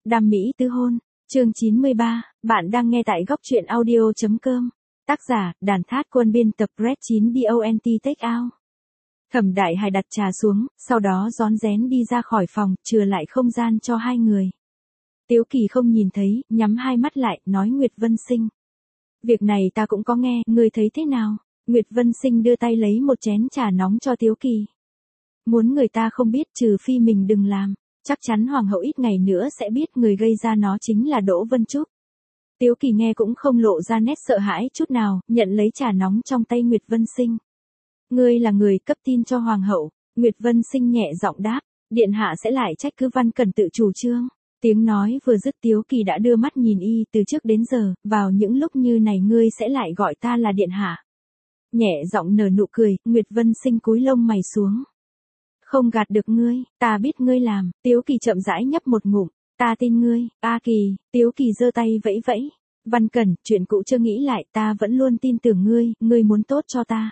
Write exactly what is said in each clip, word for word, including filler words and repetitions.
Đam mỹ tứ hôn, chương chín mươi ba, bạn đang nghe tại góc truyện audio chấm com. Tác giả, Đàn Thát Quân, biên tập Red chín Dont Take Out. Thẩm Đại Hải đặt trà xuống, sau đó rón rén đi ra khỏi phòng, chừa lại không gian cho hai người. Tiếu Kỳ không nhìn thấy, nhắm hai mắt lại, nói Nguyệt Vân Sinh. Việc này ta cũng có nghe, ngươi thấy thế nào? Nguyệt Vân Sinh đưa tay lấy một chén trà nóng cho Tiếu Kỳ. Muốn người ta không biết trừ phi mình đừng làm. Chắc chắn hoàng hậu ít ngày nữa sẽ biết người gây ra nó chính là Đỗ Vân Trúc. Tiếu Kỳ nghe cũng không lộ ra nét sợ hãi chút nào, nhận lấy trà nóng trong tay Nguyệt Vân Sinh. Ngươi là người cấp tin cho hoàng hậu. Nguyệt Vân Sinh nhẹ giọng đáp, điện hạ sẽ lại trách cứ Văn Cẩn tự chủ trương. Tiếng nói vừa dứt Tiếu Kỳ đã đưa mắt nhìn y, từ trước đến giờ, vào những lúc như này ngươi sẽ lại gọi ta là điện hạ. Nhẹ giọng nở nụ cười, Nguyệt Vân Sinh cúi lông mày xuống. Không gạt được ngươi, ta biết ngươi làm. Tiếu Kỳ chậm rãi nhấp một ngụm, ta tin ngươi. A Kỳ. Tiếu Kỳ giơ tay vẫy vẫy. Văn Cẩn, chuyện cũ chưa nghĩ lại, ta vẫn luôn tin tưởng ngươi, ngươi muốn tốt cho ta.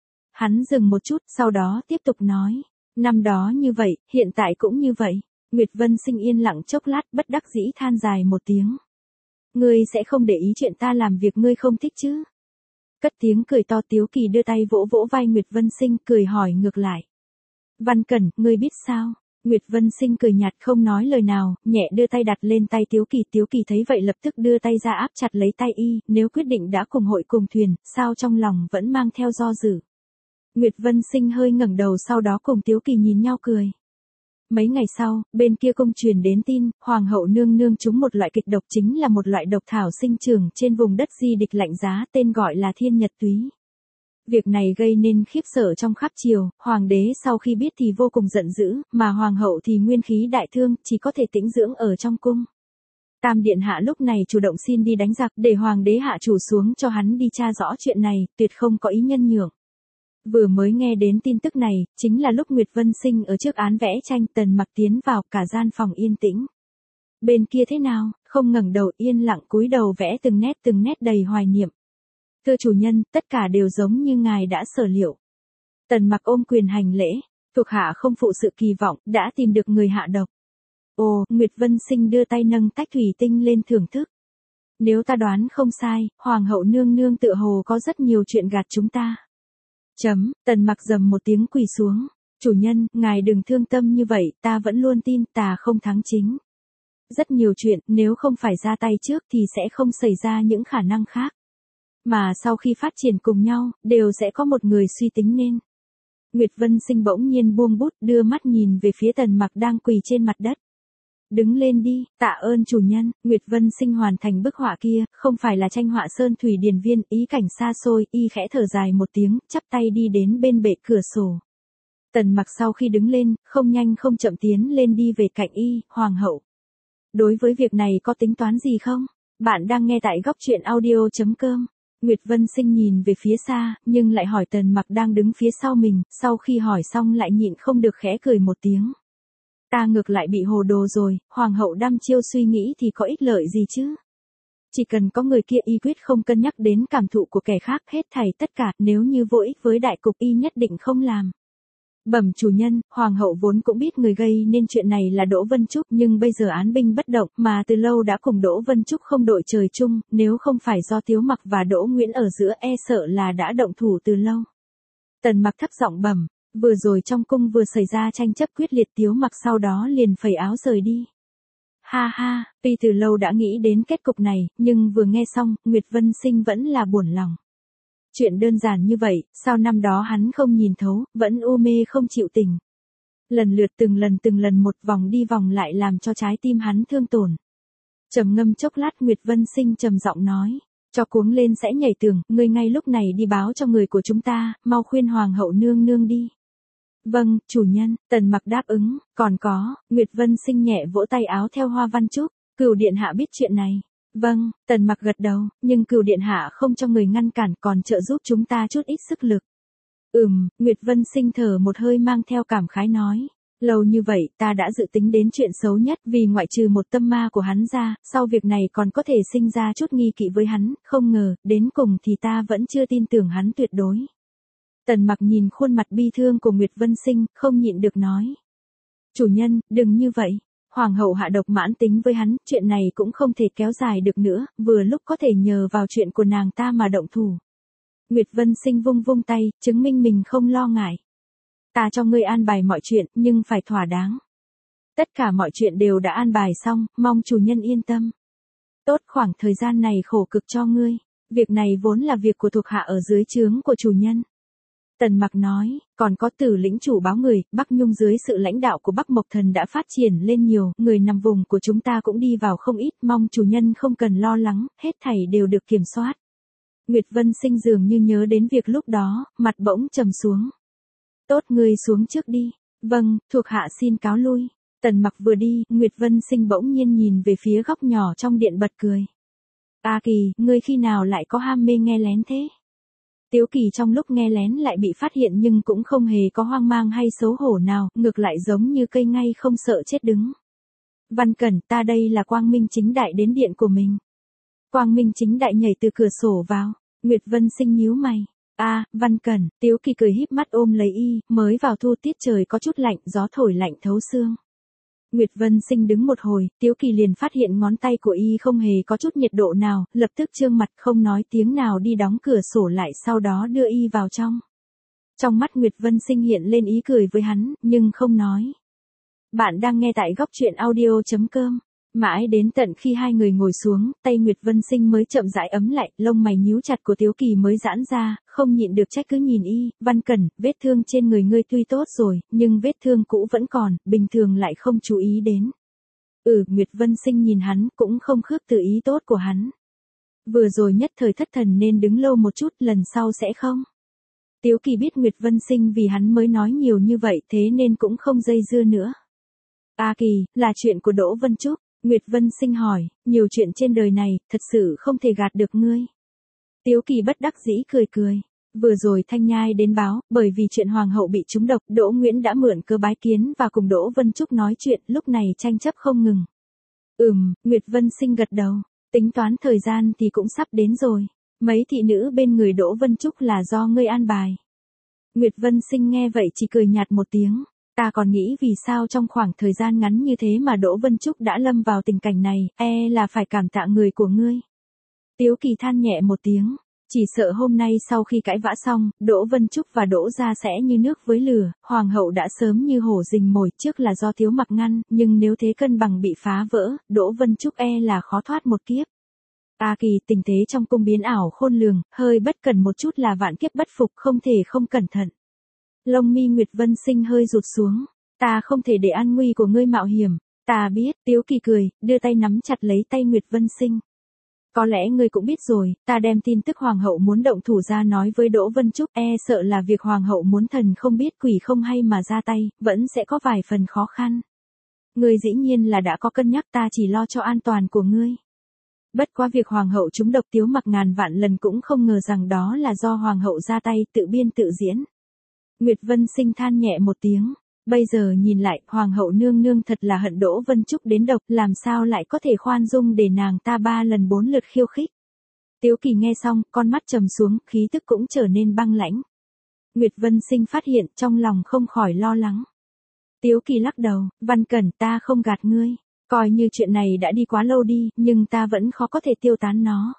Hắn dừng một chút, sau đó tiếp tục nói, năm đó như vậy, hiện tại cũng như vậy. Nguyệt Vân Sinh yên lặng chốc lát, bất đắc dĩ than dài một tiếng. Ngươi sẽ không để ý chuyện ta làm việc ngươi không thích chứ? Cất tiếng cười to. Tiếu Kỳ đưa tay vỗ vỗ vai Nguyệt Vân Sinh, cười hỏi ngược lại. Văn Cẩn, ngươi biết sao? Nguyệt Vân Sinh cười nhạt không nói lời nào, nhẹ đưa tay đặt lên tay Tiếu Kỳ. Tiếu Kỳ thấy vậy lập tức đưa tay ra áp chặt lấy tay y, nếu quyết định đã cùng hội cùng thuyền, sao trong lòng vẫn mang theo do dự. Nguyệt Vân Sinh hơi ngẩng đầu, sau đó cùng Tiếu Kỳ nhìn nhau cười. Mấy ngày sau, bên kia cung truyền đến tin, hoàng hậu nương nương trúng một loại kịch độc, chính là một loại độc thảo sinh trưởng trên vùng đất di địch lạnh giá, tên gọi là thiên nhật túy. Việc này gây nên khiếp sợ trong khắp triều, hoàng đế sau khi biết thì vô cùng giận dữ, mà hoàng hậu thì nguyên khí đại thương, chỉ có thể tĩnh dưỡng ở trong cung. Tam điện hạ lúc này chủ động xin đi đánh giặc, để hoàng đế hạ chủ xuống cho hắn đi tra rõ chuyện này, tuyệt không có ý nhân nhượng. Vừa mới nghe đến tin tức này, chính là lúc Nguyệt Vân Sinh ở trước án vẽ tranh, Tần Mặc tiến vào, cả gian phòng yên tĩnh. Bên kia thế nào? Không ngẩng đầu, yên lặng cúi đầu vẽ từng nét từng nét đầy hoài niệm. Thưa chủ nhân, tất cả đều giống như ngài đã sở liệu. Tần Mặc ôm quyền hành lễ, thuộc hạ không phụ sự kỳ vọng, đã tìm được người hạ độc. Ồ, Nguyệt Vân Sinh đưa tay nâng tách thủy tinh lên thưởng thức. Nếu ta đoán không sai, hoàng hậu nương nương tựa hồ có rất nhiều chuyện gạt chúng ta. Chấm, Tần Mặc rầm một tiếng quỳ xuống. Chủ nhân, ngài đừng thương tâm như vậy, ta vẫn luôn tin ta không thắng chính. Rất nhiều chuyện, nếu không phải ra tay trước thì sẽ không xảy ra những khả năng khác. Mà sau khi phát triển cùng nhau, đều sẽ có một người suy tính nên. Nguyệt Vân Sinh bỗng nhiên buông bút, đưa mắt nhìn về phía Tần Mặc đang quỳ trên mặt đất. Đứng lên đi, tạ ơn chủ nhân. Nguyệt Vân Sinh hoàn thành bức họa kia, không phải là tranh họa sơn thủy điền viên, ý cảnh xa xôi, y khẽ thở dài một tiếng, chắp tay đi đến bên bệ cửa sổ. Tần Mặc sau khi đứng lên, không nhanh không chậm tiến lên đi về cạnh y, hoàng hậu. Đối với việc này có tính toán gì không? Bạn đang nghe tại góc truyện audio chấm com. Nguyệt Vân Sinh nhìn về phía xa, nhưng lại hỏi Tần Mặc đang đứng phía sau mình, sau khi hỏi xong lại nhịn không được khẽ cười một tiếng. Ta ngược lại bị hồ đồ rồi, hoàng hậu đăm chiêu suy nghĩ thì có ích lợi gì chứ? Chỉ cần có người kia y quyết không cân nhắc đến cảm thụ của kẻ khác, hết thảy tất cả, nếu như vô ích với đại cục y nhất định không làm. Bẩm chủ nhân, hoàng hậu vốn cũng biết người gây nên chuyện này là Đỗ Vân Trúc, nhưng bây giờ án binh bất động, mà từ lâu đã cùng Đỗ Vân Trúc không đội trời chung, nếu không phải do Tiếu Mặc và Đỗ Nguyễn ở giữa, e sợ là đã động thủ từ lâu. Tần Mặc thấp giọng bẩm, vừa rồi trong cung vừa xảy ra tranh chấp quyết liệt, Tiếu Mặc sau đó liền phẩy áo rời đi. Ha ha, tuy từ lâu đã nghĩ đến kết cục này, nhưng vừa nghe xong, Nguyệt Vân Sinh vẫn là buồn lòng. Chuyện đơn giản như vậy, sao năm đó hắn không nhìn thấu, vẫn u mê không chịu tỉnh. Lần lượt từng lần từng lần một vòng đi vòng lại làm cho trái tim hắn thương tổn. Trầm ngâm chốc lát, Nguyệt Vân Sinh trầm giọng nói, cho cuống lên sẽ nhảy tường, ngươi ngay lúc này đi báo cho người của chúng ta, mau khuyên hoàng hậu nương nương đi. Vâng, chủ nhân. Tần Mặc đáp ứng. Còn có, Nguyệt Vân Sinh nhẹ vỗ tay áo theo Hoa Văn Trúc, Cửu điện hạ biết chuyện này. Vâng, Tần Mặc gật đầu, nhưng Cửu điện hạ không cho người ngăn cản, còn trợ giúp chúng ta chút ít sức lực. Ừm, Nguyệt Vân Sinh thở một hơi mang theo cảm khái nói, lâu như vậy ta đã dự tính đến chuyện xấu nhất, vì ngoại trừ một tâm ma của hắn ra, sau việc này còn có thể sinh ra chút nghi kỵ với hắn, không ngờ, đến cùng thì ta vẫn chưa tin tưởng hắn tuyệt đối. Tần Mặc nhìn khuôn mặt bi thương của Nguyệt Vân Sinh, không nhịn được nói. Chủ nhân, đừng như vậy. hoàng hậu hạ độc mãn tính với hắn, chuyện này cũng không thể kéo dài được nữa, vừa lúc có thể nhờ vào chuyện của nàng ta mà động thủ. Nguyệt Vân Sinh vung vung tay, chứng minh mình không lo ngại. Ta cho ngươi an bài mọi chuyện, nhưng phải thỏa đáng. Tất cả mọi chuyện đều đã an bài xong, mong chủ nhân yên tâm. Tốt, khoảng thời gian này khổ cực cho ngươi. Việc này vốn là việc của thuộc hạ ở dưới trướng của chủ nhân. Tần Mặc nói, còn có Tử lĩnh chủ báo người, Bắc Nhung dưới sự lãnh đạo của Bắc Mộc Thần đã phát triển lên nhiều, người nằm vùng của chúng ta cũng đi vào không ít, mong chủ nhân không cần lo lắng, hết thảy đều được kiểm soát. Nguyệt Vân Sinh dường như nhớ đến việc lúc đó, mặt bỗng trầm xuống. Tốt, ngươi xuống trước đi. Vâng, thuộc hạ xin cáo lui. Tần Mặc vừa đi, Nguyệt Vân Sinh bỗng nhiên nhìn về phía góc nhỏ trong điện bật cười. A Kỳ, ngươi khi nào lại có ham mê nghe lén thế? Tiếu Kỳ trong lúc nghe lén lại bị phát hiện nhưng cũng không hề có hoang mang hay xấu hổ nào, ngược lại giống như cây ngay không sợ chết đứng. Văn Cẩn, ta đây là quang minh chính đại đến điện của mình. Quang minh chính đại nhảy từ cửa sổ vào, Nguyệt Vân Sinh nhíu mày. A, à, Văn Cẩn, Tiếu Kỳ cười híp mắt ôm lấy y, mới vào thu tiết trời có chút lạnh, gió thổi lạnh thấu xương. Nguyệt Vân Sinh đứng một hồi, Tiếu Kỳ liền phát hiện ngón tay của y không hề có chút nhiệt độ nào, lập tức trương mặt không nói tiếng nào đi đóng cửa sổ lại, sau đó đưa y vào trong. Trong mắt Nguyệt Vân Sinh hiện lên ý cười với hắn, nhưng không nói. Bạn đang nghe tại góc truyện audio chấm com. Mãi đến tận khi hai người ngồi xuống, tay Nguyệt Vân Sinh mới chậm rãi ấm lại, lông mày nhíu chặt của Tiếu Kỳ mới giãn ra, không nhịn được trách cứ nhìn y, Văn Cẩn, vết thương trên người ngươi tuy tốt rồi, nhưng vết thương cũ vẫn còn, bình thường lại không chú ý đến. Ừ, Nguyệt Vân Sinh nhìn hắn, cũng không khước từ ý tốt của hắn. Vừa rồi nhất thời thất thần nên đứng lâu một chút, lần sau sẽ không. Tiếu Kỳ biết Nguyệt Vân Sinh vì hắn mới nói nhiều như vậy, thế nên cũng không dây dưa nữa. A Kỳ, là chuyện của Đỗ Vân Trúc. Nguyệt Vân Sinh hỏi, nhiều chuyện trên đời này, thật sự không thể gạt được ngươi. Tiếu Kỳ bất đắc dĩ cười cười. Vừa rồi Thanh Nhai đến báo, bởi vì chuyện hoàng hậu bị trúng độc, Đỗ Nguyễn đã mượn cơ bái kiến và cùng Đỗ Vân Trúc nói chuyện, lúc này tranh chấp không ngừng. Ừm, Nguyệt Vân Sinh gật đầu, tính toán thời gian thì cũng sắp đến rồi. Mấy thị nữ bên người Đỗ Vân Trúc là do ngươi an bài. Nguyệt Vân Sinh nghe vậy chỉ cười nhạt một tiếng. Ta còn nghĩ vì sao trong khoảng thời gian ngắn như thế mà Đỗ Vân Trúc đã lâm vào tình cảnh này, e là phải cảm tạ người của ngươi. Tiếu Kỳ than nhẹ một tiếng, chỉ sợ hôm nay sau khi cãi vã xong, Đỗ Vân Trúc và Đỗ gia sẽ như nước với lửa, hoàng hậu đã sớm như hổ rình mồi, trước là do Tiếu Mặc ngăn, nhưng nếu thế cân bằng bị phá vỡ, Đỗ Vân Trúc e là khó thoát một kiếp. A Kỳ, tình thế trong cung biến ảo khôn lường, hơi bất cẩn một chút là vạn kiếp bất phục, không thể không cẩn thận. Lông mi Nguyệt Vân Sinh hơi rụt xuống, ta không thể để an nguy của ngươi mạo hiểm, ta biết, Tiếu Kỳ cười, đưa tay nắm chặt lấy tay Nguyệt Vân Sinh. Có lẽ ngươi cũng biết rồi, ta đem tin tức hoàng hậu muốn động thủ ra nói với Đỗ Vân Trúc, e sợ là việc hoàng hậu muốn thần không biết quỷ không hay mà ra tay, vẫn sẽ có vài phần khó khăn. Ngươi dĩ nhiên là đã có cân nhắc, ta chỉ lo cho an toàn của ngươi. Bất quá việc hoàng hậu trúng độc, Tiếu Mặc ngàn vạn lần cũng không ngờ rằng đó là do hoàng hậu ra tay tự biên tự diễn. Nguyệt Vân Sinh than nhẹ một tiếng, bây giờ nhìn lại, hoàng hậu nương nương thật là hận Đỗ Vân Trúc đến độc, làm sao lại có thể khoan dung để nàng ta ba lần bốn lượt khiêu khích. Tiếu Kỳ nghe xong, con mắt trầm xuống, khí tức cũng trở nên băng lãnh. Nguyệt Vân Sinh phát hiện, trong lòng không khỏi lo lắng. Tiếu Kỳ lắc đầu, Văn Cẩn, ta không gạt ngươi, coi như chuyện này đã đi quá lâu đi, nhưng ta vẫn khó có thể tiêu tán nó.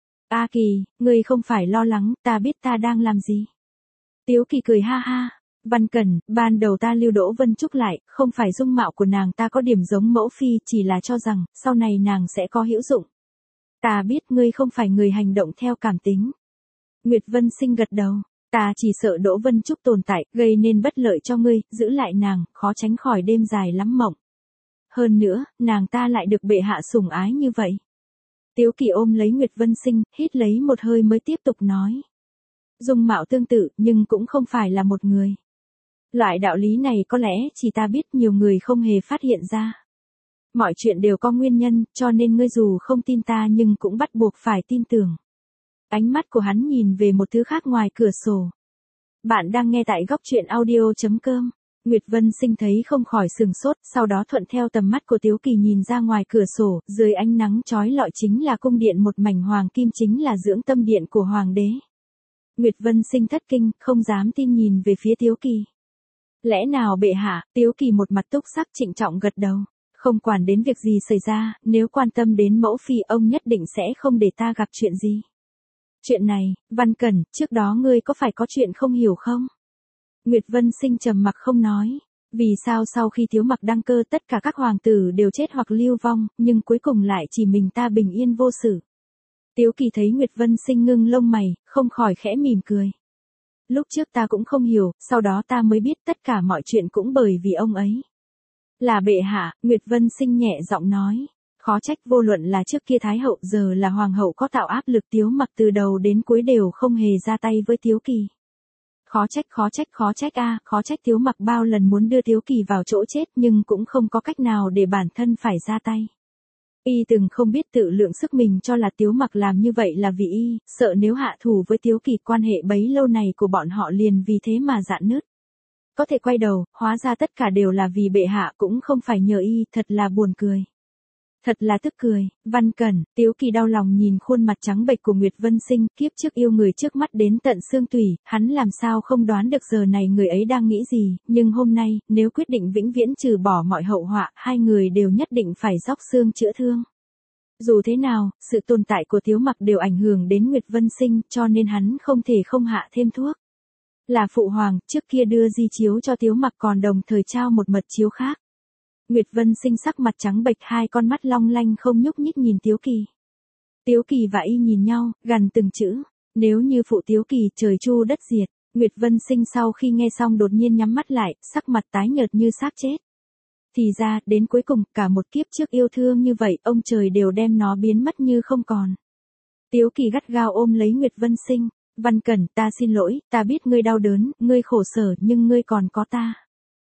A Kỳ, ngươi không phải lo lắng, ta biết ta đang làm gì. Tiếu Kỳ cười ha ha, Văn Cẩn, ban đầu ta lưu Đỗ Vân Trúc lại, không phải dung mạo của nàng ta có điểm giống mẫu phi, chỉ là cho rằng, sau này nàng sẽ có hữu dụng. Ta biết ngươi không phải người hành động theo cảm tính. Nguyệt Vân Sinh gật đầu, ta chỉ sợ Đỗ Vân Trúc tồn tại, gây nên bất lợi cho ngươi, giữ lại nàng, khó tránh khỏi đêm dài lắm mộng. Hơn nữa, nàng ta lại được bệ hạ sủng ái như vậy. Tiếu Kỳ ôm lấy Nguyệt Vân Sinh, hít lấy một hơi mới tiếp tục nói. Dung mạo tương tự, nhưng cũng không phải là một người. Loại đạo lý này có lẽ chỉ ta biết, nhiều người không hề phát hiện ra. Mọi chuyện đều có nguyên nhân, cho nên ngươi dù không tin ta nhưng cũng bắt buộc phải tin tưởng. Ánh mắt của hắn nhìn về một thứ khác ngoài cửa sổ. Bạn đang nghe tại góc truyện audio chấm com. Nguyệt Vân Sinh thấy không khỏi sừng sốt, sau đó thuận theo tầm mắt của Tiếu Kỳ nhìn ra ngoài cửa sổ, dưới ánh nắng chói lọi chính là cung điện một mảnh hoàng kim, chính là dưỡng tâm điện của hoàng đế. Nguyệt Vân Sinh thất kinh, không dám tin nhìn về phía Tiếu Kỳ. Lẽ nào bệ hạ? Tiếu Kỳ một mặt túc sắc trịnh trọng gật đầu. Không quản đến việc gì xảy ra, nếu quan tâm đến mẫu phi ông nhất định sẽ không để ta gặp chuyện gì. Chuyện này, Văn Cẩn, trước đó ngươi có phải có chuyện không hiểu không? Nguyệt Vân Sinh trầm mặc không nói. Vì sao sau khi Tiếu Mặc đăng cơ tất cả các hoàng tử đều chết hoặc lưu vong, nhưng cuối cùng lại chỉ mình ta bình yên vô sự? Tiếu Kỳ thấy Nguyệt Vân Sinh ngưng lông mày, không khỏi khẽ mỉm cười. Lúc trước ta cũng không hiểu, sau đó ta mới biết tất cả mọi chuyện cũng bởi vì ông ấy. Là bệ hạ, Nguyệt Vân Sinh nhẹ giọng nói. Khó trách vô luận là trước kia Thái hậu giờ là Hoàng hậu có tạo áp lực Tiếu Mặc từ đầu đến cuối đều không hề ra tay với Tiếu Kỳ. Khó trách khó trách khó trách a, khó trách Tiếu Mặc bao lần muốn đưa Tiếu Kỳ vào chỗ chết nhưng cũng không có cách nào để bản thân phải ra tay. Y từng không biết tự lượng sức mình cho là Tiếu Mặc làm như vậy là vì y, sợ nếu hạ thủ với Tiếu Kỳ quan hệ bấy lâu này của bọn họ liền vì thế mà rạn nứt. Có thể quay đầu, hóa ra tất cả đều là vì bệ hạ cũng không phải nhờ y, thật là buồn cười. Thật là tức cười, Văn Cẩn, Tiếu Kỳ đau lòng nhìn khuôn mặt trắng bệch của Nguyệt Vân Sinh, kiếp trước yêu người trước mắt đến tận xương tủy, hắn làm sao không đoán được giờ này người ấy đang nghĩ gì, nhưng hôm nay, nếu quyết định vĩnh viễn trừ bỏ mọi hậu họa, hai người đều nhất định phải dốc xương chữa thương. Dù thế nào, sự tồn tại của Tiếu Mặc đều ảnh hưởng đến Nguyệt Vân Sinh, cho nên hắn không thể không hạ thêm thuốc. Là phụ hoàng, trước kia đưa di chiếu cho Tiếu Mặc còn đồng thời trao một mật chiếu khác. Nguyệt Vân Sinh sắc mặt trắng bệch, hai con mắt long lanh không nhúc nhích nhìn Tiếu Kỳ. Tiếu Kỳ và y nhìn nhau, gằn từng chữ, nếu như phụ Tiếu Kỳ trời chu đất diệt. Nguyệt Vân Sinh sau khi nghe xong đột nhiên nhắm mắt lại, sắc mặt tái nhợt như xác chết. Thì ra, đến cuối cùng, cả một kiếp trước yêu thương như vậy, ông trời đều đem nó biến mất như không còn. Tiếu Kỳ gắt gao ôm lấy Nguyệt Vân Sinh. Văn Cẩn, ta xin lỗi, ta biết ngươi đau đớn, ngươi khổ sở nhưng ngươi còn có ta.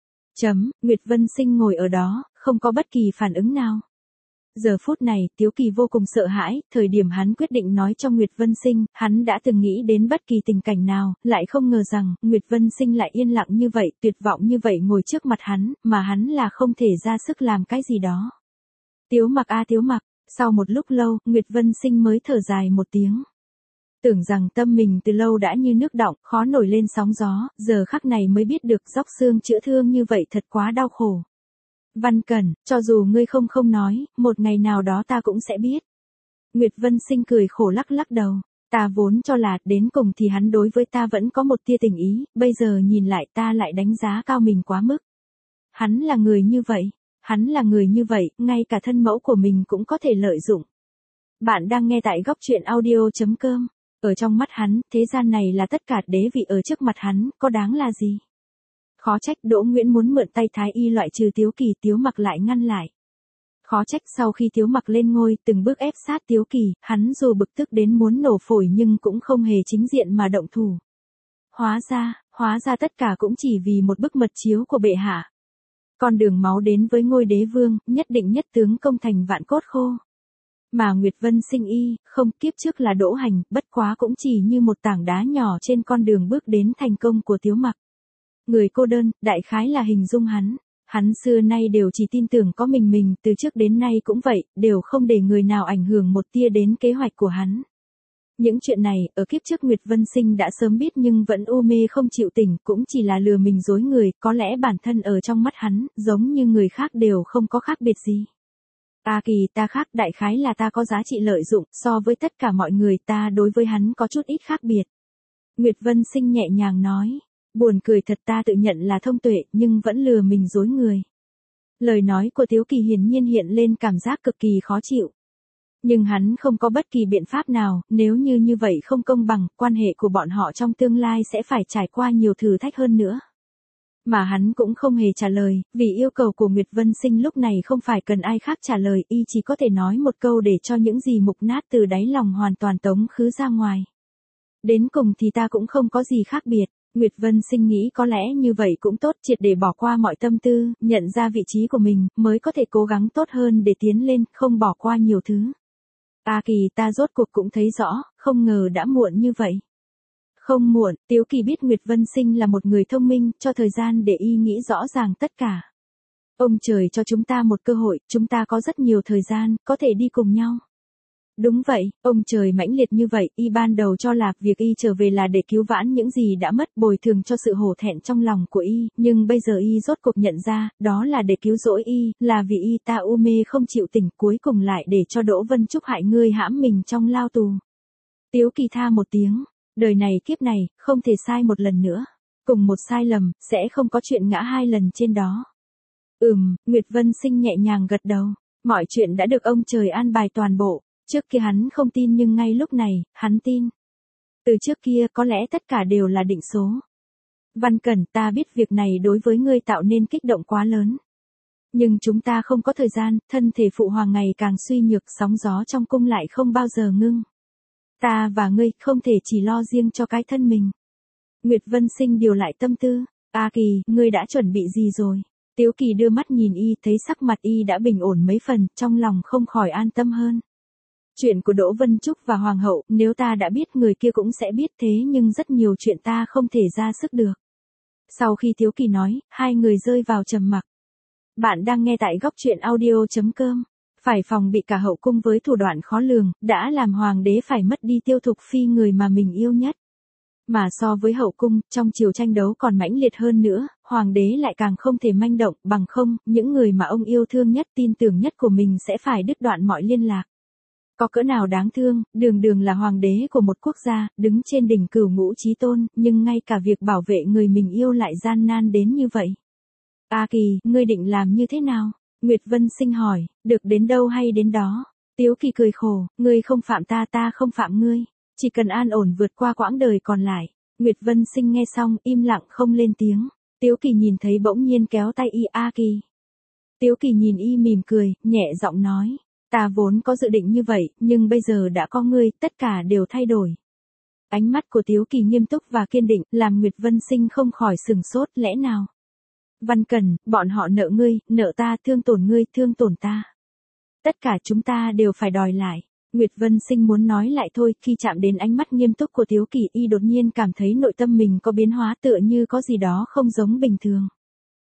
Chấm, Nguyệt Vân Sinh ngồi ở đó, không có bất kỳ phản ứng nào. Giờ phút này, Tiếu Kỳ vô cùng sợ hãi, thời điểm hắn quyết định nói cho Nguyệt Vân Sinh, hắn đã từng nghĩ đến bất kỳ tình cảnh nào, lại không ngờ rằng, Nguyệt Vân Sinh lại yên lặng như vậy, tuyệt vọng như vậy ngồi trước mặt hắn, mà hắn là không thể ra sức làm cái gì đó. Tiếu Mặc a Tiếu Mặc, sau một lúc lâu, Nguyệt Vân Sinh mới thở dài một tiếng. Tưởng rằng tâm mình từ lâu đã như nước đọng, khó nổi lên sóng gió, giờ khắc này mới biết được dốc xương chữa thương như vậy thật quá đau khổ. Văn Cẩn, cho dù ngươi không không nói, một ngày nào đó ta cũng sẽ biết. Nguyệt Vân Sinh cười khổ lắc lắc đầu, ta vốn cho là đến cùng thì hắn đối với ta vẫn có một tia tình ý, bây giờ nhìn lại ta lại đánh giá cao mình quá mức. Hắn là người như vậy, hắn là người như vậy, ngay cả thân mẫu của mình cũng có thể lợi dụng. Bạn đang nghe tại góc truyện audio chấm com. Ở trong mắt hắn, thế gian này là tất cả, đế vị ở trước mặt hắn, có đáng là gì? Khó trách Đỗ Nguyễn muốn mượn tay Thái Y loại trừ Tiếu Kỳ, Tiếu Mặc lại ngăn lại. Khó trách sau khi Tiếu Mặc lên ngôi, từng bước ép sát Tiếu Kỳ, hắn dù bực tức đến muốn nổ phổi nhưng cũng không hề chính diện mà động thủ. Hóa ra, hóa ra tất cả cũng chỉ vì một bức mật chiếu của bệ hạ. Con đường máu đến với ngôi đế vương, nhất định nhất tướng công thành vạn cốt khô. Mà Nguyệt Vân Sinh y, không, kiếp trước là Đỗ Hành, bất quá cũng chỉ như một tảng đá nhỏ trên con đường bước đến thành công của Tiếu Mặc. Người cô đơn, đại khái là hình dung hắn. Hắn xưa nay đều chỉ tin tưởng có mình mình, từ trước đến nay cũng vậy, đều không để người nào ảnh hưởng một tia đến kế hoạch của hắn. Những chuyện này, ở kiếp trước Nguyệt Vân Sinh đã sớm biết nhưng vẫn u mê không chịu tỉnh, cũng chỉ là lừa mình dối người, có lẽ bản thân ở trong mắt hắn, giống như người khác đều không có khác biệt gì. Ta kỳ ta khác, đại khái là ta có giá trị lợi dụng, so với tất cả mọi người ta đối với hắn có chút ít khác biệt. Nguyệt Vân Sinh nhẹ nhàng nói, buồn cười thật, ta tự nhận là thông tuệ, nhưng vẫn lừa mình dối người. Lời nói của Tiếu Kỳ hiển nhiên hiện lên cảm giác cực kỳ khó chịu. Nhưng hắn không có bất kỳ biện pháp nào, nếu như như vậy không công bằng, quan hệ của bọn họ trong tương lai sẽ phải trải qua nhiều thử thách hơn nữa. Mà hắn cũng không hề trả lời, vì yêu cầu của Nguyệt Vân Sinh lúc này không phải cần ai khác trả lời, y chỉ có thể nói một câu để cho những gì mục nát từ đáy lòng hoàn toàn tống khứ ra ngoài. Đến cùng thì ta cũng không có gì khác biệt. Nguyệt Vân Sinh nghĩ có lẽ như vậy cũng tốt, triệt để bỏ qua mọi tâm tư, nhận ra vị trí của mình, mới có thể cố gắng tốt hơn để tiến lên, không bỏ qua nhiều thứ. Ta kỳ ta rốt cuộc cũng thấy rõ, không ngờ đã muộn như vậy. Không muộn, Tiếu Kỳ biết Nguyệt Vân Sinh là một người thông minh, cho thời gian để y nghĩ rõ ràng tất cả. Ông trời cho chúng ta một cơ hội, chúng ta có rất nhiều thời gian, có thể đi cùng nhau. Đúng vậy, ông trời mãnh liệt như vậy, y ban đầu cho là việc y trở về là để cứu vãn những gì đã mất, bồi thường cho sự hổ thẹn trong lòng của y, nhưng bây giờ y rốt cuộc nhận ra, đó là để cứu rỗi y, là vì y ta u mê không chịu tỉnh, cuối cùng lại để cho Đỗ Vân Trúc hại ngươi hãm mình trong lao tù. Tiếu Kỳ tha một tiếng, đời này kiếp này, không thể sai một lần nữa. Cùng một sai lầm, sẽ không có chuyện ngã hai lần trên đó. Ừm, Nguyệt Vân Sinh nhẹ nhàng gật đầu, mọi chuyện đã được ông trời an bài toàn bộ. Trước kia hắn không tin nhưng ngay lúc này, hắn tin. Từ trước kia có lẽ tất cả đều là định số. Văn Cẩn, ta biết việc này đối với ngươi tạo nên kích động quá lớn. Nhưng chúng ta không có thời gian, thân thể phụ hoàng ngày càng suy nhược, sóng gió trong cung lại không bao giờ ngưng. Ta và ngươi không thể chỉ lo riêng cho cái thân mình. Nguyệt Vân Sinh điều lại tâm tư. A Kỳ, ngươi đã chuẩn bị gì rồi? Tiếu Kỳ đưa mắt nhìn y, thấy sắc mặt y đã bình ổn mấy phần, trong lòng không khỏi an tâm hơn. Chuyện của Đỗ Vân Trúc và Hoàng hậu, nếu ta đã biết người kia cũng sẽ biết, thế nhưng rất nhiều chuyện ta không thể ra sức được. Sau khi Tiếu Kỳ nói, hai người rơi vào trầm mặc. Bạn đang nghe tại góc truyện audio chấm com. Phải phòng bị cả hậu cung với thủ đoạn khó lường, đã làm hoàng đế phải mất đi Tiêu Thục Phi người mà mình yêu nhất. Mà so với hậu cung, trong chiều tranh đấu còn mãnh liệt hơn nữa, hoàng đế lại càng không thể manh động, bằng không, những người mà ông yêu thương nhất, tin tưởng nhất của mình sẽ phải đứt đoạn mọi liên lạc. Có cỡ nào đáng thương, đường đường là hoàng đế của một quốc gia, đứng trên đỉnh cửu ngũ chí tôn, nhưng ngay cả việc bảo vệ người mình yêu lại gian nan đến như vậy. A Kỳ, ngươi định làm như thế nào? Nguyệt Vân Sinh hỏi, được đến đâu hay đến đó. Tiếu Kỳ cười khổ, ngươi không phạm ta, ta không phạm ngươi. Chỉ cần an ổn vượt qua quãng đời còn lại. Nguyệt Vân Sinh nghe xong, im lặng không lên tiếng. Tiếu Kỳ nhìn thấy bỗng nhiên kéo tay y. A Kỳ. Tiếu Kỳ nhìn y mỉm cười, nhẹ giọng nói. Ta vốn có dự định như vậy, nhưng bây giờ đã có ngươi, tất cả đều thay đổi. Ánh mắt của Tiếu Kỳ nghiêm túc và kiên định, làm Nguyệt Vân Sinh không khỏi sừng sốt, lẽ nào? Văn Cẩn, bọn họ nợ ngươi, nợ ta, thương tổn ngươi, thương tổn ta. Tất cả chúng ta đều phải đòi lại. Nguyệt Vân Sinh muốn nói lại thôi, khi chạm đến ánh mắt nghiêm túc của Tiếu Kỳ, y đột nhiên cảm thấy nội tâm mình có biến hóa, tựa như có gì đó không giống bình thường.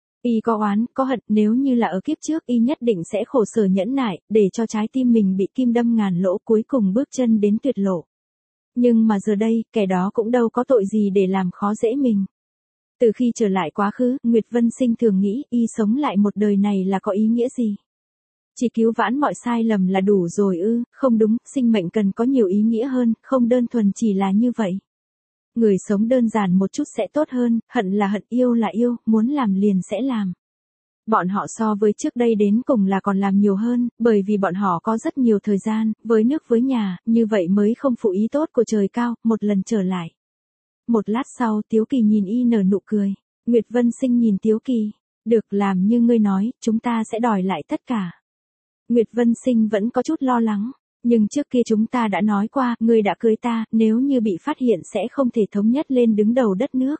Y có oán, có hận, nếu như là ở kiếp trước y nhất định sẽ khổ sở nhẫn nại, để cho trái tim mình bị kim đâm ngàn lỗ, cuối cùng bước chân đến tuyệt lộ. Nhưng mà giờ đây, kẻ đó cũng đâu có tội gì để làm khó dễ mình. Từ khi trở lại quá khứ, Nguyệt Vân Sinh thường nghĩ y sống lại một đời này là có ý nghĩa gì? Chỉ cứu vãn mọi sai lầm là đủ rồi ư? Không đúng, sinh mệnh cần có nhiều ý nghĩa hơn, không đơn thuần chỉ là như vậy. Người sống đơn giản một chút sẽ tốt hơn, hận là hận, yêu là yêu, muốn làm liền sẽ làm. Bọn họ so với trước đây đến cùng là còn làm nhiều hơn, bởi vì bọn họ có rất nhiều thời gian, với nước với nhà, như vậy mới không phụ ý tốt của trời cao, một lần trở lại. Một lát sau, Tiếu Kỳ nhìn y nở nụ cười. Nguyệt Vân Sinh nhìn Tiếu Kỳ. Được, làm như ngươi nói, chúng ta sẽ đòi lại tất cả. Nguyệt Vân Sinh vẫn có chút lo lắng. Nhưng trước kia chúng ta đã nói qua, ngươi đã cưới ta, nếu như bị phát hiện sẽ không thể thống nhất lên đứng đầu đất nước.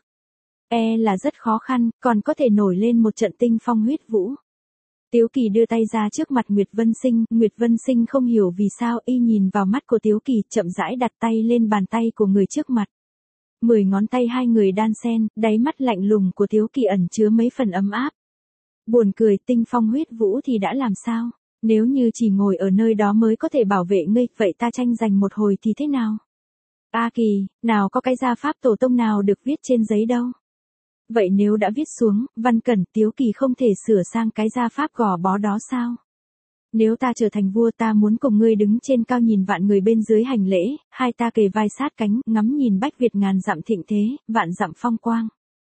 E là rất khó khăn, còn có thể nổi lên một trận tinh phong huyết vũ. Tiếu Kỳ đưa tay ra trước mặt Nguyệt Vân Sinh, Nguyệt Vân Sinh không hiểu vì sao y nhìn vào mắt của Tiếu Kỳ, chậm rãi đặt tay lên bàn tay của người trước mặt. Mười ngón tay hai người đan xen, đáy mắt lạnh lùng của Tiếu Kỳ ẩn chứa mấy phần ấm áp. Buồn cười, tinh phong huyết vũ thì đã làm sao? Nếu như chỉ ngồi ở nơi đó mới có thể bảo vệ ngươi, vậy ta tranh giành một hồi thì thế nào? A Kỳ, nào có cái gia pháp tổ tông nào được viết trên giấy đâu. Vậy nếu đã viết xuống, Văn Cẩn, Tiếu Kỳ không thể sửa sang cái gia pháp gò bó đó sao? Nếu ta trở thành vua, ta muốn cùng ngươi đứng trên cao nhìn vạn người bên dưới hành lễ, hai ta kề vai sát cánh, ngắm nhìn bách Việt ngàn dặm thịnh thế, vạn dặm phong quang.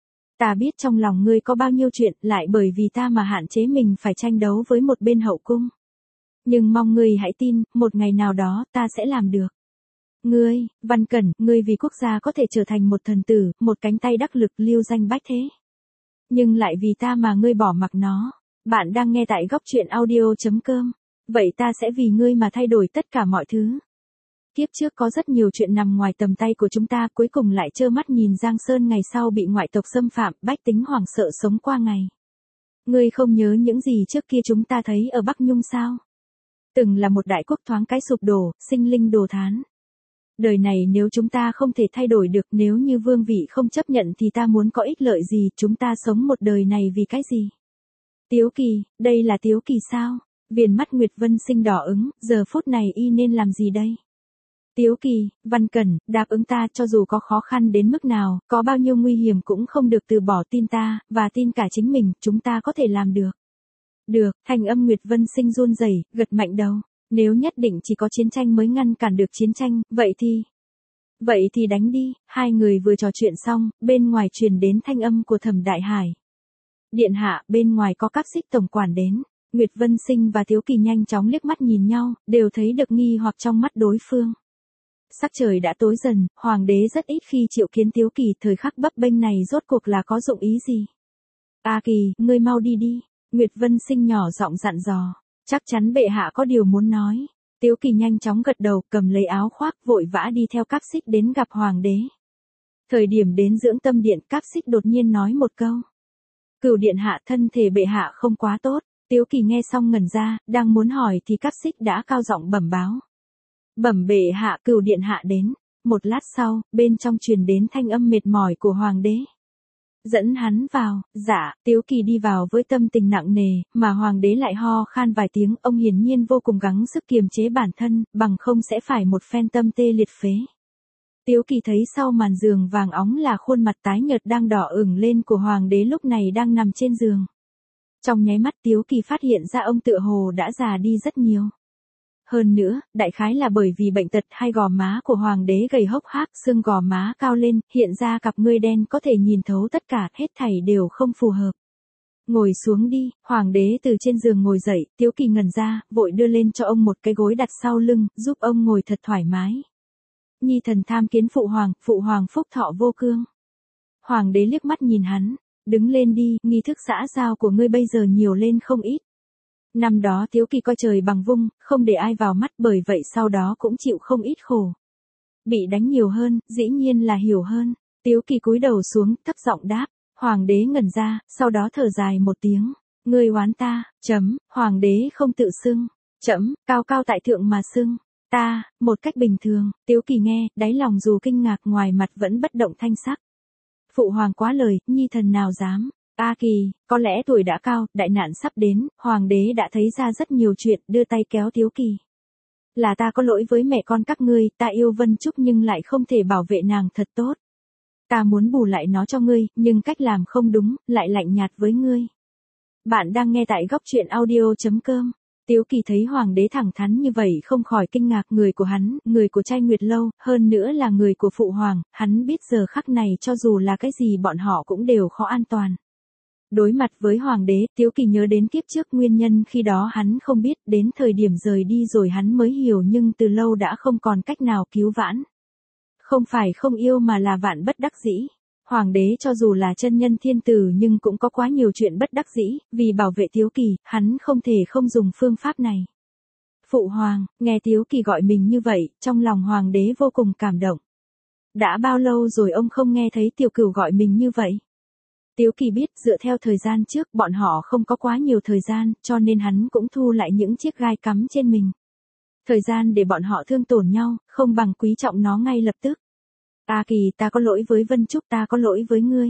Ta biết trong lòng ngươi có bao nhiêu chuyện, lại bởi vì ta mà hạn chế mình phải tranh đấu với một bên hậu cung. Nhưng mong ngươi hãy tin, một ngày nào đó, ta sẽ làm được. Ngươi, Văn Cẩn, ngươi vì quốc gia có thể trở thành một thần tử, một cánh tay đắc lực lưu danh bách thế. Nhưng lại vì ta mà ngươi bỏ mặc nó. Bạn đang nghe tại góc truyện audio chấm com. Vậy ta sẽ vì ngươi mà thay đổi tất cả mọi thứ. Kiếp trước có rất nhiều chuyện nằm ngoài tầm tay của chúng ta, cuối cùng lại trơ mắt nhìn Giang Sơn ngày sau bị ngoại tộc xâm phạm, bách tính hoảng sợ sống qua ngày. Ngươi không nhớ những gì trước kia chúng ta thấy ở Bắc Nhung sao? Từng là một đại quốc thoáng cái sụp đổ, sinh linh đồ thán. Đời này nếu chúng ta không thể thay đổi được, nếu như vương vị không chấp nhận thì ta muốn có ích lợi gì, chúng ta sống một đời này vì cái gì? Tiếu Kỳ, đây là Tiếu Kỳ sao? Viền mắt Nguyệt Vân Sinh đỏ ứng, giờ phút này y nên làm gì đây? Tiếu Kỳ, Văn Cẩn, đáp ứng ta cho dù có khó khăn đến mức nào, có bao nhiêu nguy hiểm cũng không được từ bỏ tin ta, và tin cả chính mình, chúng ta có thể làm được. Được, thanh âm Nguyệt Vân Sinh run rẩy, gật mạnh đầu. Nếu nhất định chỉ có chiến tranh mới ngăn cản được chiến tranh, vậy thì... Vậy thì đánh đi, hai người vừa trò chuyện xong, bên ngoài truyền đến thanh âm của Thẩm Đại Hải. Điện hạ, bên ngoài có Cáp Xích tổng quản đến. Nguyệt Vân Sinh và Tiếu Kỳ nhanh chóng liếc mắt nhìn nhau, đều thấy được nghi hoặc trong mắt đối phương. Sắc trời đã tối dần, hoàng đế rất ít khi chịu kiến Tiếu Kỳ, thời khắc bấp bênh này rốt cuộc là có dụng ý gì? A Kỳ, ngươi mau đi đi. Nguyệt Vân Sinh nhỏ giọng dặn dò. Chắc chắn bệ hạ có điều muốn nói. Tiếu Kỳ nhanh chóng gật đầu, cầm lấy áo khoác, vội vã đi theo Cáp Xích đến gặp hoàng đế. Thời điểm đến dưỡng tâm điện, Cáp Xích đột nhiên nói một câu. Cửu điện hạ, thân thể bệ hạ không quá tốt. Tiếu Kỳ nghe xong ngẩn ra, đang muốn hỏi thì Cáp Xích đã cao giọng bẩm báo. Bẩm bệ hạ, Cửu điện hạ đến. Một lát sau, bên trong truyền đến thanh âm mệt mỏi của hoàng đế. Dẫn hắn vào. Dạ, Tiếu Kỳ đi vào với tâm tình nặng nề, mà hoàng đế lại ho khan vài tiếng, ông hiển nhiên vô cùng gắng sức kiềm chế bản thân, bằng không sẽ phải một phen tâm tê liệt phế. Tiếu Kỳ thấy sau màn giường vàng óng là khuôn mặt tái nhợt đang đỏ ửng lên của hoàng đế lúc này đang nằm trên giường. Trong nháy mắt Tiếu Kỳ phát hiện ra ông tựa hồ đã già đi rất nhiều. Hơn nữa, đại khái là bởi vì bệnh tật hay gò má của hoàng đế gầy hốc hác, xương gò má cao lên, hiện ra cặp ngươi đen có thể nhìn thấu tất cả, hết thảy đều không phù hợp. Ngồi xuống đi, hoàng đế từ trên giường ngồi dậy, Tiếu Kỳ ngẩn ra, vội đưa lên cho ông một cái gối đặt sau lưng, giúp ông ngồi thật thoải mái. Nhi thần tham kiến phụ hoàng, phụ hoàng phúc thọ vô cương. Hoàng đế liếc mắt nhìn hắn, đứng lên đi, nghi thức xã giao của ngươi bây giờ nhiều lên không ít. Năm đó Tiếu Kỳ coi trời bằng vung, không để ai vào mắt, bởi vậy sau đó cũng chịu không ít khổ. Bị đánh nhiều hơn, dĩ nhiên là hiểu hơn. Tiếu Kỳ cúi đầu xuống, thấp giọng đáp. Hoàng đế ngẩn ra, sau đó thở dài một tiếng. Ngươi oán ta, chấm, hoàng đế không tự xưng. Chấm, cao cao tại thượng mà xưng. Ta, một cách bình thường. Tiếu Kỳ nghe, đáy lòng dù kinh ngạc, ngoài mặt vẫn bất động thanh sắc. Phụ hoàng quá lời, nhi thần nào dám. A Kỳ, có lẽ tuổi đã cao, đại nạn sắp đến, hoàng đế đã thấy ra rất nhiều chuyện, đưa tay kéo Tiếu Kỳ. Là ta có lỗi với mẹ con các ngươi, ta yêu Vân Trúc nhưng lại không thể bảo vệ nàng thật tốt. Ta muốn bù lại nó cho ngươi, nhưng cách làm không đúng, lại lạnh nhạt với ngươi. Bạn đang nghe tại góc truyện audio chấm com. Tiếu Kỳ thấy hoàng đế thẳng thắn như vậy không khỏi kinh ngạc, người của hắn, người của Trai Nguyệt Lâu, hơn nữa là người của phụ hoàng, hắn biết giờ khắc này cho dù là cái gì bọn họ cũng đều khó an toàn. Đối mặt với hoàng đế, Tiếu Kỳ nhớ đến kiếp trước, nguyên nhân khi đó hắn không biết, đến thời điểm rời đi rồi hắn mới hiểu, nhưng từ lâu đã không còn cách nào cứu vãn. Không phải không yêu mà là vạn bất đắc dĩ. Hoàng đế cho dù là chân nhân thiên tử nhưng cũng có quá nhiều chuyện bất đắc dĩ, vì bảo vệ Tiếu Kỳ, hắn không thể không dùng phương pháp này. Phụ hoàng, nghe Tiếu Kỳ gọi mình như vậy, trong lòng hoàng đế vô cùng cảm động. Đã bao lâu rồi ông không nghe thấy Tiểu Cửu gọi mình như vậy? Tiếu Kỳ biết dựa theo thời gian trước bọn họ không có quá nhiều thời gian, cho nên hắn cũng thu lại những chiếc gai cắm trên mình. Thời gian để bọn họ thương tổn nhau, không bằng quý trọng nó ngay lập tức. A Kỳ, ta có lỗi với Vân Trúc, ta có lỗi với ngươi.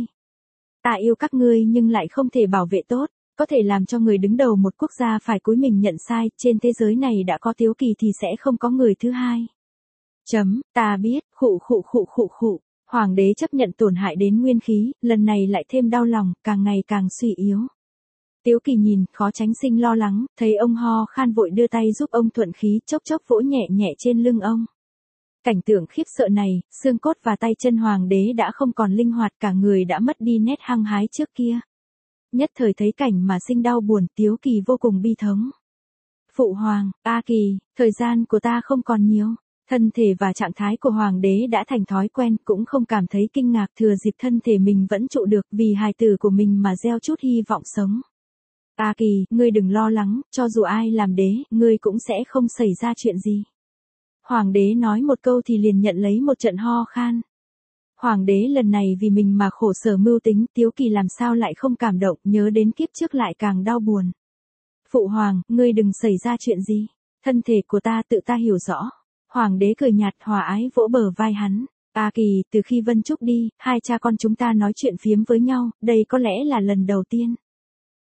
Ta yêu các ngươi nhưng lại không thể bảo vệ tốt, có thể làm cho người đứng đầu một quốc gia phải cúi mình nhận sai, trên thế giới này đã có Tiếu Kỳ thì sẽ không có người thứ hai. Chấm, ta biết, khụ khụ khụ khụ khụ. Hoàng đế chấp nhận tổn hại đến nguyên khí, lần này lại thêm đau lòng, càng ngày càng suy yếu. Tiếu Kỳ nhìn, khó tránh sinh lo lắng, thấy ông ho khan vội đưa tay giúp ông thuận khí, chốc chốc vỗ nhẹ nhẹ trên lưng ông. Cảnh tượng khiếp sợ này, xương cốt và tay chân hoàng đế đã không còn linh hoạt, cả người đã mất đi nét hăng hái trước kia. Nhất thời thấy cảnh mà sinh đau buồn, Tiếu Kỳ vô cùng bi thống. Phụ hoàng, A Kỳ, thời gian của ta không còn nhiều. Thân thể và trạng thái của hoàng đế đã thành thói quen, cũng không cảm thấy kinh ngạc, thừa dịp thân thể mình vẫn trụ được, vì hài tử của mình mà gieo chút hy vọng sống. A Kỳ, ngươi đừng lo lắng, cho dù ai làm đế, ngươi cũng sẽ không xảy ra chuyện gì. Hoàng đế nói một câu thì liền nhận lấy một trận ho khan. Hoàng đế lần này vì mình mà khổ sở mưu tính, Tiếu Kỳ làm sao lại không cảm động, nhớ đến kiếp trước lại càng đau buồn. Phụ hoàng, ngươi đừng xảy ra chuyện gì, thân thể của ta tự ta hiểu rõ. Hoàng đế cười nhạt hòa ái vỗ bờ vai hắn. A Kỳ, từ khi Vân Trúc đi, hai cha con chúng ta nói chuyện phiếm với nhau, đây có lẽ là lần đầu tiên.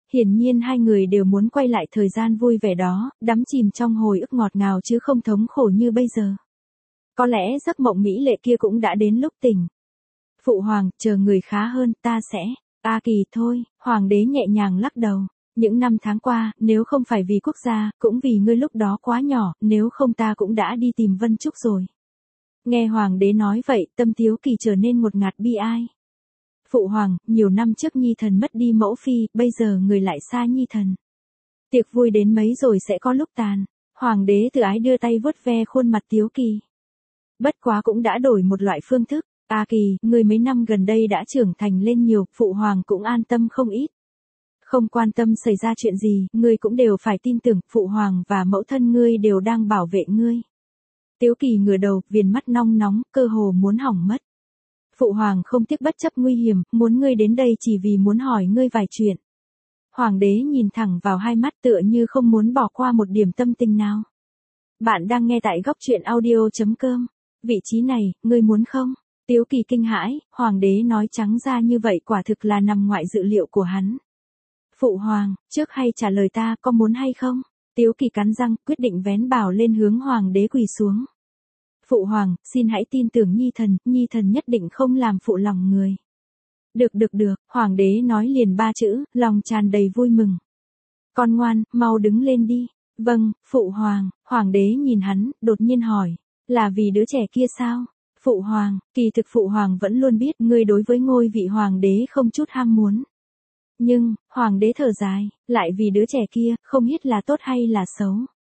Hiển nhiên hai người đều muốn quay lại thời gian vui vẻ đó, đắm chìm trong hồi ức ngọt ngào chứ không thống khổ như bây giờ. Có lẽ giấc mộng mỹ lệ kia cũng đã đến lúc tỉnh. Phụ hoàng, chờ người khá hơn, ta sẽ. A Kỳ thôi, hoàng đế nhẹ nhàng lắc đầu. Những năm tháng qua, nếu không phải vì quốc gia, cũng vì ngươi lúc đó quá nhỏ, nếu không ta cũng đã đi tìm Vân Trúc rồi. Nghe hoàng đế nói vậy, tâm Tiếu Kỳ trở nên ngột ngạt bi ai. Phụ hoàng, nhiều năm trước Nhi thần mất đi mẫu phi, bây giờ người lại xa Nhi thần. Tiệc vui đến mấy rồi sẽ có lúc tàn. Hoàng đế từ ái đưa tay vuốt ve khuôn mặt Tiếu Kỳ. Bất quá cũng đã đổi một loại phương thức. A Kỳ, người mấy năm gần đây đã trưởng thành lên nhiều, phụ hoàng cũng an tâm không ít. Không quan tâm xảy ra chuyện gì, ngươi cũng đều phải tin tưởng, phụ hoàng và mẫu thân ngươi đều đang bảo vệ ngươi. Tiếu Kỳ ngửa đầu, viền mắt nong nóng, cơ hồ muốn hỏng mất. Phụ hoàng không tiếc bất chấp nguy hiểm, muốn ngươi đến đây chỉ vì muốn hỏi ngươi vài chuyện. Hoàng đế nhìn thẳng vào hai mắt tựa như không muốn bỏ qua một điểm tâm tình nào. Bạn đang nghe tại góc truyện audio chấm com. Vị trí này, ngươi muốn không? Tiếu Kỳ kinh hãi, hoàng đế nói trắng ra như vậy quả thực là nằm ngoại dự liệu của hắn. Phụ hoàng, trước hay trả lời ta, có muốn hay không? Tiếu Kỳ cắn răng, quyết định vén bào lên hướng hoàng đế quỳ xuống. Phụ hoàng, xin hãy tin tưởng Nhi thần, Nhi thần nhất định không làm phụ lòng người. Được được được, hoàng đế nói liền ba chữ, lòng tràn đầy vui mừng. Con ngoan, mau đứng lên đi. Vâng, phụ hoàng, hoàng đế nhìn hắn, đột nhiên hỏi, là vì đứa trẻ kia sao? Phụ hoàng, kỳ thực phụ hoàng vẫn luôn biết ngươi đối với ngôi vị hoàng đế không chút ham muốn. Nhưng, hoàng đế thở dài, lại vì đứa trẻ kia, không biết là tốt hay là xấu.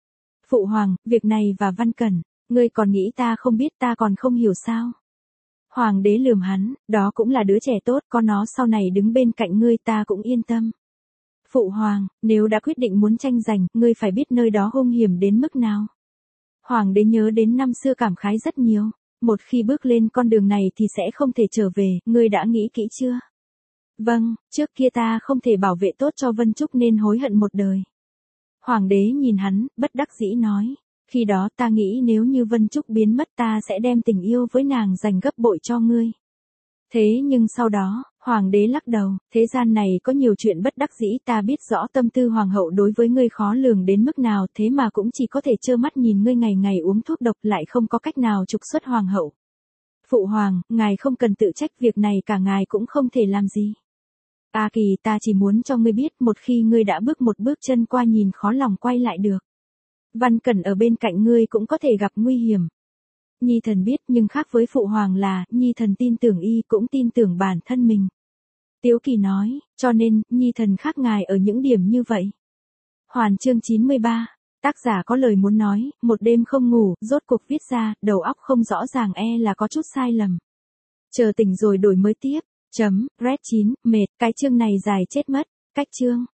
Phụ hoàng, việc này và Văn Cẩn, ngươi còn nghĩ ta không biết, ta còn không hiểu sao? Hoàng đế lườm hắn, đó cũng là đứa trẻ tốt, có nó sau này đứng bên cạnh ngươi ta cũng yên tâm. Phụ hoàng, nếu đã quyết định muốn tranh giành, ngươi phải biết nơi đó hung hiểm đến mức nào. Hoàng đế nhớ đến năm xưa cảm khái rất nhiều. Một khi bước lên con đường này thì sẽ không thể trở về, ngươi đã nghĩ kỹ chưa? Vâng, trước kia ta không thể bảo vệ tốt cho Vân Trúc nên hối hận một đời. Hoàng đế nhìn hắn, bất đắc dĩ nói. Khi đó ta nghĩ nếu như Vân Trúc biến mất ta sẽ đem tình yêu với nàng dành gấp bội cho ngươi. Thế nhưng sau đó, hoàng đế lắc đầu, thế gian này có nhiều chuyện bất đắc dĩ, ta biết rõ tâm tư hoàng hậu đối với ngươi khó lường đến mức nào, thế mà cũng chỉ có thể trơ mắt nhìn ngươi ngày ngày uống thuốc độc, lại không có cách nào trục xuất hoàng hậu. Phụ hoàng, ngài không cần tự trách, việc này cả ngài cũng không thể làm gì. A Kỳ, ta chỉ muốn cho ngươi biết, một khi ngươi đã bước một bước chân qua nhìn khó lòng quay lại được. Văn Cẩn ở bên cạnh ngươi cũng có thể gặp nguy hiểm. Nhi thần biết, nhưng khác với phụ hoàng là, Nhi thần tin tưởng y cũng tin tưởng bản thân mình. Tiếu Kỳ nói, cho nên, Nhi thần khác ngài ở những điểm như vậy. Hoàn chương chín mươi ba, tác giả có lời muốn nói, một đêm không ngủ, rốt cuộc viết ra, đầu óc không rõ ràng e là có chút sai lầm. Chờ tỉnh rồi đổi mới tiếp, chấm, red chín, mệt, cái chương này dài chết mất, cách chương.